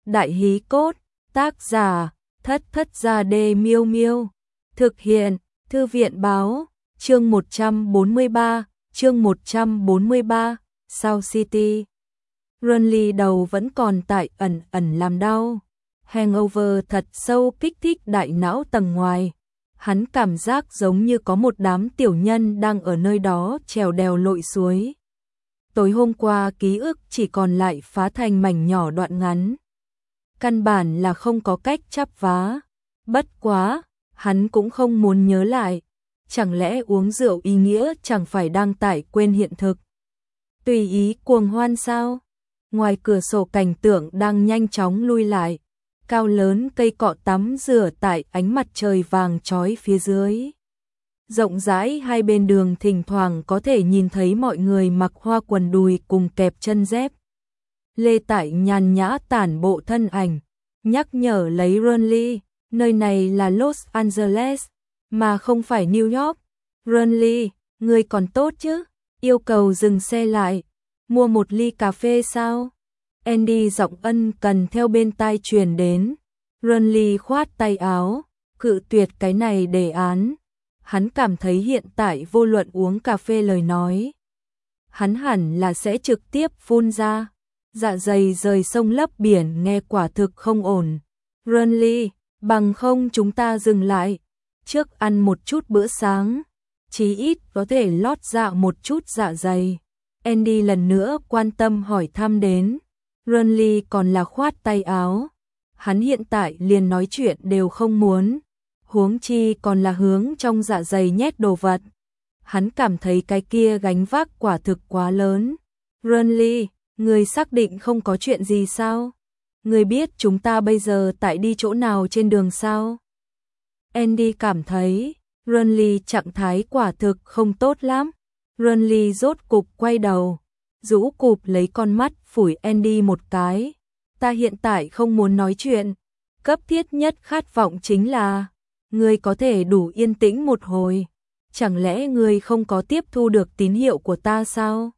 Đại hí cốt, tác giả, Thất Thất Gia Đê Miêu Miêu. Thực hiện, Thư viện báo, chương 143, South City. Runly đầu vẫn còn tại ẩn ẩn làm đau. Hangover thật sâu kích thích đại não tầng ngoài. Hắn cảm giác giống như có một đám tiểu nhân đang ở nơi đó trèo đèo lội suối. Tối hôm qua ký ức chỉ còn lại phá thành mảnh nhỏ đoạn ngắn. Căn bản là không có cách chắp vá. Bất quá, hắn cũng không muốn nhớ lại. Chẳng lẽ uống rượu ý nghĩa chẳng phải đang tải quên hiện thực. Tùy ý cuồng hoan sao? Ngoài cửa sổ cảnh tượng đang nhanh chóng lui lại. Cao lớn cây cọ tắm rửa tại ánh mặt trời vàng chói phía dưới. Rộng rãi hai bên đường thỉnh thoảng có thể nhìn thấy mọi người mặc hoa quần đùi cùng kẹp chân dép. Lê Tải nhàn nhã tản bộ thân ảnh, nhắc nhở lấy Runly, nơi này là Los Angeles, mà không phải New York. Runly, người còn tốt chứ? Yêu cầu dừng xe lại, mua một ly cà phê sao? Andy giọng ân cần theo bên tai truyền đến. Runly khoát tay áo, cự tuyệt cái này đề án. Hắn cảm thấy hiện tại vô luận uống cà phê lời nói, hắn hẳn là sẽ trực tiếp phun ra. Dạ dày rời sông lấp biển nghe quả thực không ổn. Runly, bằng không chúng ta dừng lại, trước ăn một chút bữa sáng, chí ít có thể lót dạ một chút dạ dày. Andy lần nữa quan tâm hỏi thăm đến. Runly còn là khoát tay áo. Hắn hiện tại liền nói chuyện đều không muốn, huống chi còn là hướng trong dạ dày nhét đồ vật. Hắn cảm thấy cái kia gánh vác quả thực quá lớn. Runly, người xác định không có chuyện gì sao? Người biết chúng ta bây giờ tại đi chỗ nào trên đường sao? Andy cảm thấy Runly trạng thái quả thực không tốt lắm. Runly rốt cục quay đầu, rũ cụp lấy con mắt phủi Andy một cái. Ta hiện tại không muốn nói chuyện, cấp thiết nhất khát vọng chính là ngươi có thể đủ yên tĩnh một hồi. Chẳng lẽ ngươi không có tiếp thu được tín hiệu của ta sao?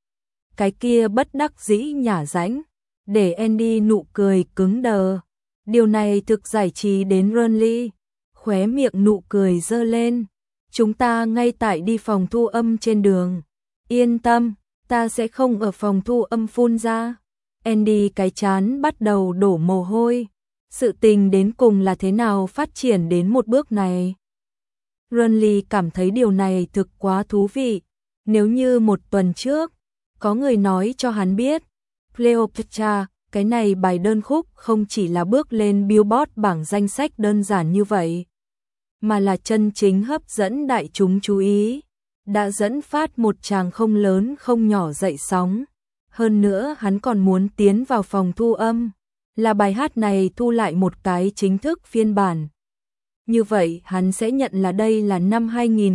Cái kia bất đắc dĩ nhả rãnh, để Andy nụ cười cứng đờ. Điều này thực giải trí đến Runly, khóe miệng nụ cười dơ lên. Chúng ta ngay tại đi phòng thu âm trên đường. Yên tâm, ta sẽ không ở phòng thu âm phun ra. Andy cái chán bắt đầu đổ mồ hôi. Sự tình đến cùng là thế nào phát triển đến một bước này? Runly cảm thấy điều này thực quá thú vị. Nếu như một tuần trước, có người nói cho hắn biết, Cleopatra, cái này bài đơn khúc không chỉ là bước lên Billboard bảng danh sách đơn giản như vậy, mà là chân chính hấp dẫn đại chúng chú ý, đã dẫn phát một tràng không lớn không nhỏ dậy sóng. Hơn nữa hắn còn muốn tiến vào phòng thu âm, là bài hát này thu lại một cái chính thức phiên bản. Như vậy hắn sẽ nhận là đây là năm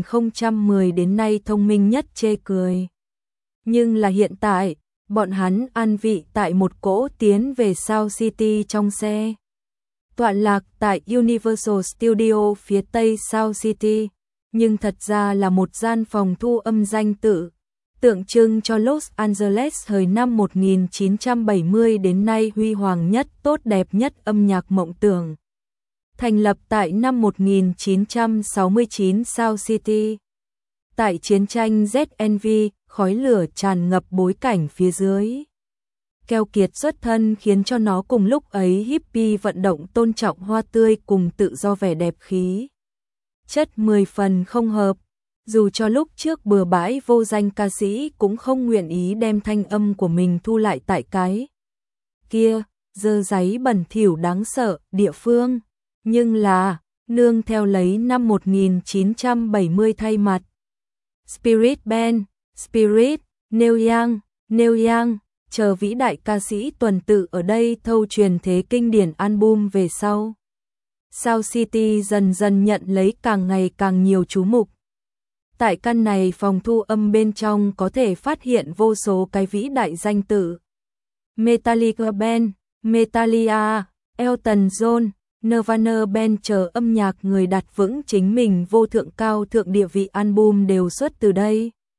2010 đến nay thông minh nhất chê cười. Nhưng là hiện tại, bọn hắn ăn vị tại một cỗ tiến về South City trong xe. Tọa lạc tại Universal Studio phía tây South City, nhưng thật ra là một gian phòng thu âm danh tự, tượng trưng cho Los Angeles thời năm 1970 đến nay huy hoàng nhất, tốt đẹp nhất âm nhạc mộng tưởng. Thành lập tại năm 1969 South City. Tại chiến tranh ZNV, khói lửa tràn ngập bối cảnh phía dưới. Keo kiệt xuất thân khiến cho nó cùng lúc ấy hippie vận động tôn trọng hoa tươi cùng tự do vẻ đẹp khí. Chất 10 phần không hợp. Dù cho lúc trước bừa bãi vô danh ca sĩ cũng không nguyện ý đem thanh âm của mình thu lại tại cái kia, dơ giấy bẩn thỉu đáng sợ, địa phương. Nhưng là, nương theo lấy năm 1970 thay mặt. Spirit Band, Spirit, Neil Young, chờ vĩ đại ca sĩ tuần tự ở đây thâu truyền thế kinh điển album về sau. South City dần dần nhận lấy càng ngày càng nhiều chú mục. Tại căn này phòng thu âm bên trong có thể phát hiện vô số cái vĩ đại danh tự. Metallica Band, Metallica, Elton John, Nirvana Band chờ âm nhạc người đặt vững chính mình vô thượng cao thượng địa vị album đều xuất từ đây.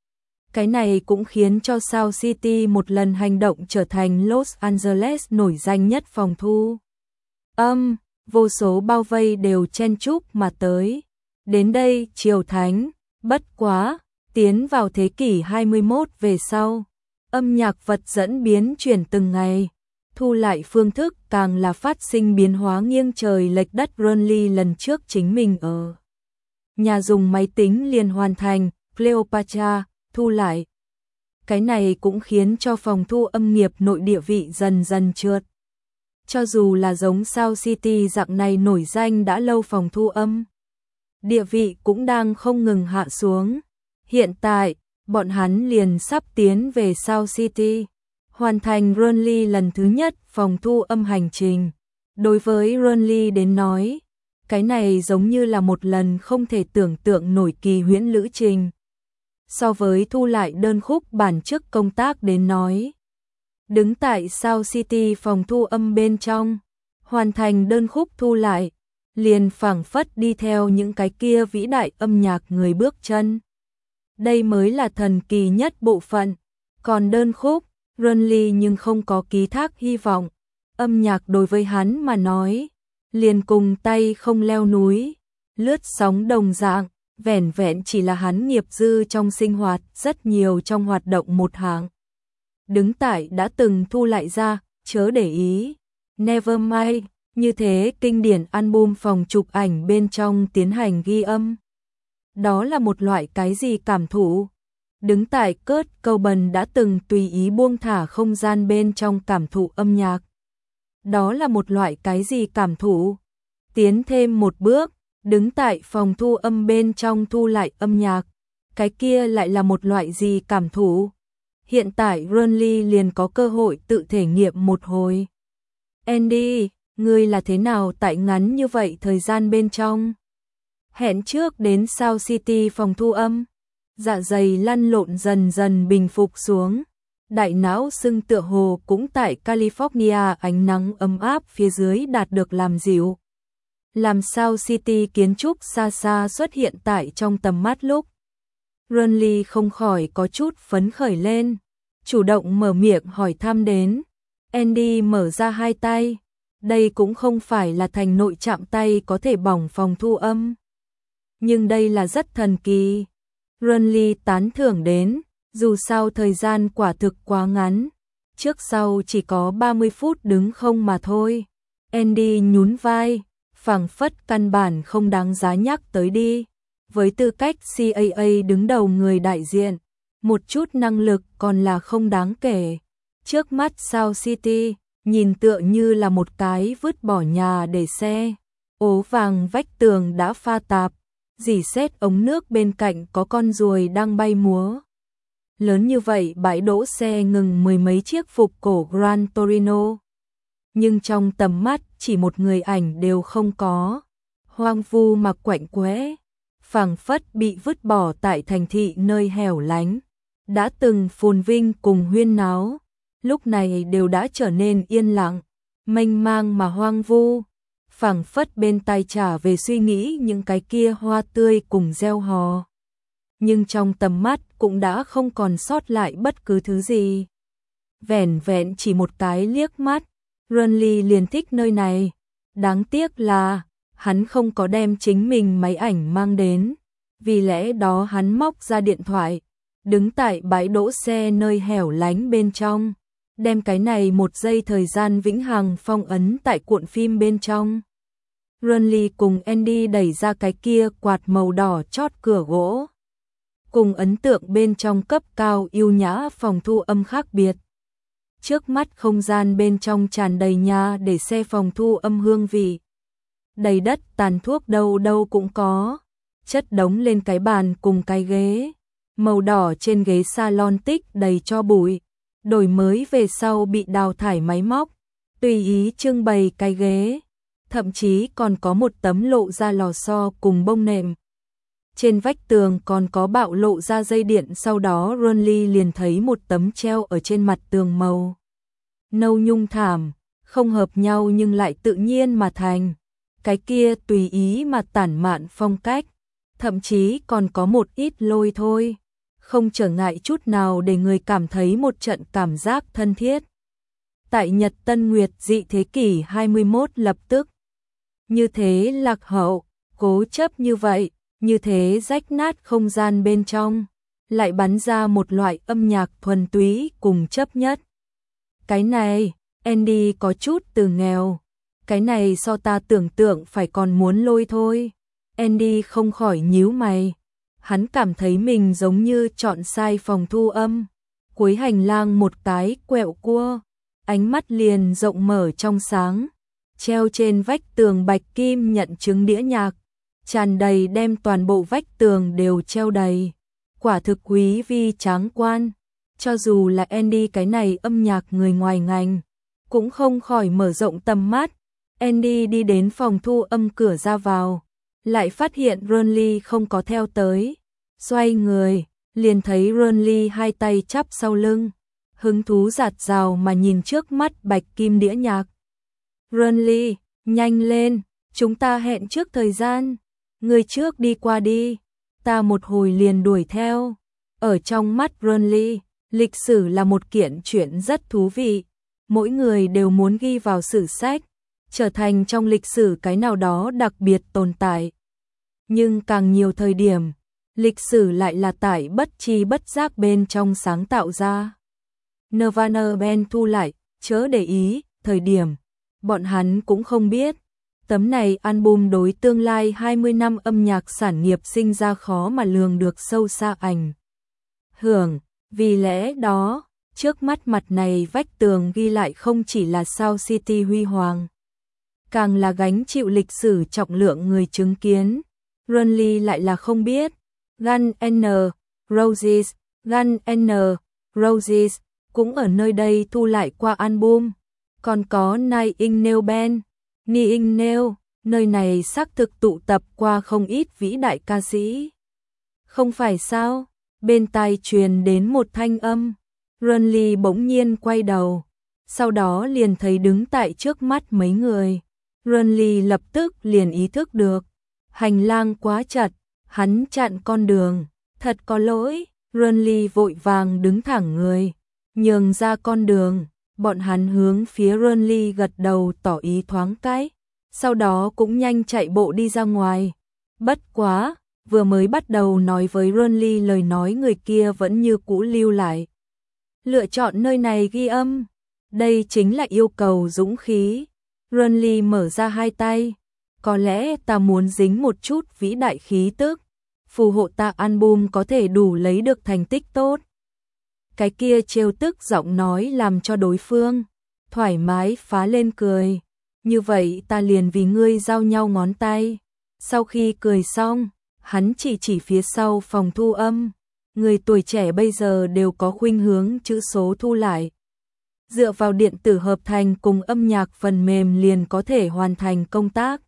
Cái này cũng khiến cho South City một lần hành động trở thành Los Angeles nổi danh nhất phòng thu âm, vô số bao vây đều chen chúc mà tới. Đến đây triều thánh, bất quá, tiến vào thế kỷ 21 về sau, âm nhạc vật dẫn biến chuyển từng ngày, thu lại phương thức càng là phát sinh biến hóa nghiêng trời lệch đất. Ronly lần trước chính mình ở nhà dùng máy tính liền hoàn thành Cleopatra, thu lại. Cái này cũng khiến cho phòng thu âm nghiệp nội địa vị dần dần trượt. Cho dù là giống South City dạng này nổi danh đã lâu phòng thu âm, địa vị cũng đang không ngừng hạ xuống. Hiện tại, bọn hắn liền sắp tiến về South City, hoàn thành Ronly lần thứ nhất phòng thu âm hành trình. Đối với Ronly đến nói, cái này giống như là một lần không thể tưởng tượng nổi kỳ huyễn lữ trình. So với thu lại đơn khúc bản chức công tác đến nói, đứng tại South City phòng thu âm bên trong, hoàn thành đơn khúc thu lại, liền phảng phất đi theo những cái kia vĩ đại âm nhạc người bước chân. Đây mới là thần kỳ nhất bộ phận. Còn đơn khúc, Ronly nhưng không có ký thác hy vọng. Âm nhạc đối với hắn mà nói, liền cùng tay không leo núi, lướt sóng đồng dạng, vẻn vẹn chỉ là hắn nghiệp dư trong sinh hoạt, rất nhiều trong hoạt động một hạng. Đứng tại đã từng thu lại ra, chớ để ý, Nevermind, như thế kinh điển album phòng chụp ảnh bên trong tiến hành ghi âm. Đó là một loại cái gì cảm thụ? Đứng tại Kurt Cobain đã từng tùy ý buông thả không gian bên trong cảm thụ âm nhạc. Đó là một loại cái gì cảm thụ? Tiến thêm một bước, đứng tại phòng thu âm bên trong thu lại âm nhạc. Cái kia lại là một loại gì cảm thụ? Hiện tại Ronly liền có cơ hội tự thể nghiệm một hồi. Andy, ngươi là thế nào tại ngắn như vậy thời gian bên trong? Hẹn trước đến South City phòng thu âm, dạ dày lăn lộn dần dần bình phục xuống, đại não sưng tựa hồ cũng tại California ánh nắng ấm áp phía dưới đạt được làm dịu. Làm South City kiến trúc xa xa xuất hiện tại trong tầm mắt lúc, Ronly không khỏi có chút phấn khởi lên, chủ động mở miệng hỏi thăm đến. Andy mở ra hai tay, đây cũng không phải là thành nội chạm tay có thể bỏng phòng thu âm. Nhưng đây là rất thần kỳ. Ronly tán thưởng đến, dù sao thời gian quả thực quá ngắn, trước sau chỉ có 30 phút đứng không mà thôi. Andy nhún vai, phảng phất căn bản không đáng giá nhắc tới đi. Với tư cách CAA đứng đầu người đại diện, một chút năng lực còn là không đáng kể. Trước mắt South City, nhìn tựa như là một cái vứt bỏ nhà để xe. Ố vàng vách tường đã pha tạp, rỉ sét ống nước bên cạnh có con ruồi đang bay múa. Lớn như vậy bãi đỗ xe ngừng mười mấy chiếc phục cổ Gran Torino. Nhưng trong tầm mắt chỉ một người ảnh đều không có. Hoang vu mà quạnh quẽ, phảng phất bị vứt bỏ tại thành thị nơi hẻo lánh. Đã từng phồn vinh cùng huyên náo, lúc này đều đã trở nên yên lặng, mênh mang mà hoang vu. Phảng phất bên tai trả về suy nghĩ những cái kia hoa tươi cùng gieo hò. Nhưng trong tầm mắt cũng đã không còn sót lại bất cứ thứ gì. Vẻn vẹn chỉ một cái liếc mắt, Ronly liền thích nơi này. Đáng tiếc là, hắn không có đem chính mình máy ảnh mang đến. Vì lẽ đó hắn móc ra điện thoại, đứng tại bãi đỗ xe nơi hẻo lánh bên trong. Đem cái này một giây thời gian vĩnh hằng phong ấn tại cuộn phim bên trong. Ronly cùng Andy đẩy ra cái kia quạt màu đỏ chót cửa gỗ. Cùng ấn tượng bên trong cấp cao yêu nhã phòng thu âm khác biệt. Trước mắt không gian bên trong tràn đầy nhà để xe phòng thu âm hương vị. Đầy đất tàn thuốc đâu đâu cũng có. Chất đống lên cái bàn cùng cái ghế. Màu đỏ trên ghế salon tích đầy cho bụi. Đổi mới về sau bị đào thải máy móc. Tùy ý trưng bày cái ghế. Thậm chí còn có một tấm lộ ra lò xo cùng bông nệm. Trên vách tường còn có bạo lộ ra dây điện, sau đó Ronly liền thấy một tấm treo ở trên mặt tường màu nâu nhung thảm, không hợp nhau nhưng lại tự nhiên mà thành. Cái kia tùy ý mà tản mạn phong cách, thậm chí còn có một ít lôi thôi. không trở ngại chút nào để người cảm thấy một trận cảm giác thân thiết. Tại Nhật Tân Nguyệt dị thế kỷ 21 lập tức. Như thế lạc hậu, cố chấp như vậy, như thế rách nát không gian bên trong, lại bắn ra một loại âm nhạc thuần túy cùng chấp nhất. Cái này, Andy có chút từ nghèo. Cái này so ta tưởng tượng phải còn muốn lôi thôi. Andy không khỏi nhíu mày. Hắn cảm thấy mình giống như chọn sai phòng thu âm. Cuối hành lang một cái quẹo cua, ánh mắt liền rộng mở trong sáng. Treo trên vách tường bạch kim nhận chứng đĩa nhạc, tràn đầy đem toàn bộ vách tường đều treo đầy. Quả thực quý vi tráng quan. Cho dù là Andy cái này âm nhạc người ngoài ngành, cũng không khỏi mở rộng tầm mắt. Andy đi đến phòng thu âm cửa ra vào, lại phát hiện Ronly không có theo tới. Xoay người, liền thấy Ronly hai tay chắp sau lưng, hứng thú dạt dào mà nhìn trước mắt bạch kim đĩa nhạc. Ronly, nhanh lên, chúng ta hẹn trước thời gian, người trước đi qua đi, ta một hồi liền đuổi theo. Ở trong mắt Ronly, lịch sử là một kiện chuyện rất thú vị, mỗi người đều muốn ghi vào sử sách, trở thành trong lịch sử cái nào đó đặc biệt tồn tại. Nhưng càng nhiều thời điểm, lịch sử lại là tại bất tri bất giác bên trong sáng tạo ra. Nirvana band thu lại, chớ để ý, thời điểm, bọn hắn cũng không biết. Tấm này album đối tương lai 20 năm âm nhạc sản nghiệp sinh ra khó mà lường được sâu xa ảnh hưởng. Vì lẽ đó, trước mắt mặt này vách tường ghi lại không chỉ là Sound City huy hoàng, càng là gánh chịu lịch sử trọng lượng người chứng kiến. Ronly lại là không biết. Guns N' Roses, Guns N' Roses cũng ở nơi đây thu lại qua album. Còn có Nine Inch Nails Band, Nine Inch Nails, nơi này xác thực tụ tập qua không ít vĩ đại ca sĩ. Không phải sao? Bên tai truyền đến một thanh âm. Ronly bỗng nhiên quay đầu, sau đó liền thấy đứng tại trước mắt mấy người. Ronly lập tức liền ý thức được, hành lang quá chật, hắn chặn con đường, thật có lỗi. Ronly vội vàng đứng thẳng người, nhường ra con đường. Bọn hắn hướng phía Ronly gật đầu tỏ ý thoáng cái, sau đó cũng nhanh chạy bộ đi ra ngoài. Bất quá, vừa mới bắt đầu nói với Ronly lời nói người kia vẫn như cũ lưu lại. Lựa chọn nơi này ghi âm, đây chính là yêu cầu dũng khí. Ronly mở ra hai tay, có lẽ ta muốn dính một chút vĩ đại khí tức, phù hộ ta album có thể đủ lấy được thành tích tốt. Cái kia trêu tức giọng nói làm cho đối phương thoải mái phá lên cười. Như vậy ta liền vì ngươi giao nhau ngón tay. Sau khi cười xong, hắn chỉ phía sau phòng thu âm. Người tuổi trẻ bây giờ đều có khuynh hướng chữ số thu lại. Dựa vào điện tử hợp thành cùng âm nhạc phần mềm liền có thể hoàn thành công tác.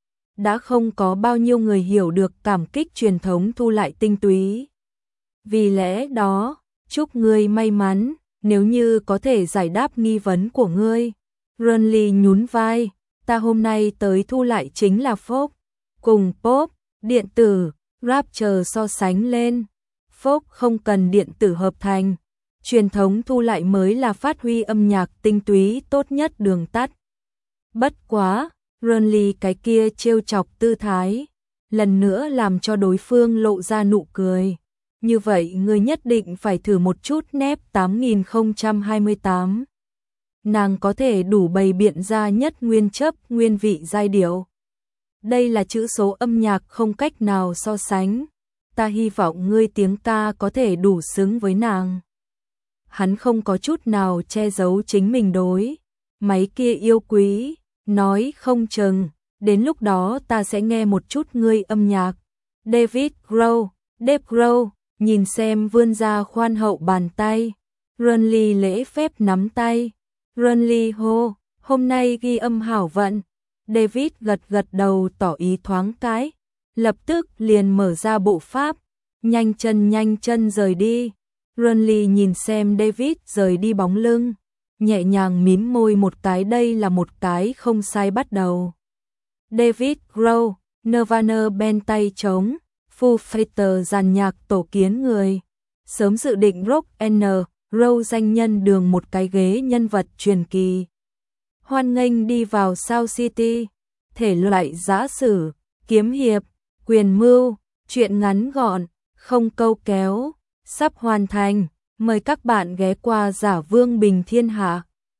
Đã không có bao nhiêu người hiểu được cảm kích truyền thống thu lại tinh túy. Vì lẽ đó, chúc ngươi may mắn, nếu như có thể giải đáp nghi vấn của ngươi. Ronly nhún vai, ta hôm nay tới thu lại chính là folk, cùng pop, điện tử, rap chờ so sánh lên. Folk không cần điện tử hợp thành, truyền thống thu lại mới là phát huy âm nhạc tinh túy tốt nhất đường tắt. Bất quá, Ronly cái kia trêu chọc tư thái, lần nữa làm cho đối phương lộ ra nụ cười. Như vậy ngươi nhất định phải thử một chút nép 8028. Nàng có thể đủ bày biện ra nhất nguyên chấp nguyên vị giai điệu. Đây là chữ số âm nhạc không cách nào so sánh. Ta hy vọng ngươi tiếng ca có thể đủ xứng với nàng. Hắn không có chút nào che giấu chính mình đối máy kia yêu quý, nói không chừng, đến lúc đó ta sẽ nghe một chút ngươi âm nhạc. David Grohl, nhìn xem vươn ra khoan hậu bàn tay. Ronly lễ phép nắm tay. Ronly hô, hôm nay ghi âm hảo vận. David gật đầu tỏ ý thoáng cái. Lập tức liền mở ra bộ pháp, nhanh chân rời đi. Ronly nhìn xem David rời đi bóng lưng, nhẹ nhàng mím môi một cái, đây là một cái không sai bắt đầu. David Grohl, Nirvana band tay trống, Foo Fighters dàn nhạc tổ kiến người. sớm dự định Rock N. Roll danh nhân đường một cái ghế nhân vật truyền kỳ. Hoan nghênh đi vào South City, thể loại giã sử, kiếm hiệp, quyền mưu, truyện ngắn gọn, không câu kéo, sắp hoàn thành, mời các bạn ghé qua Giả Vương Bình Thiên Hạ.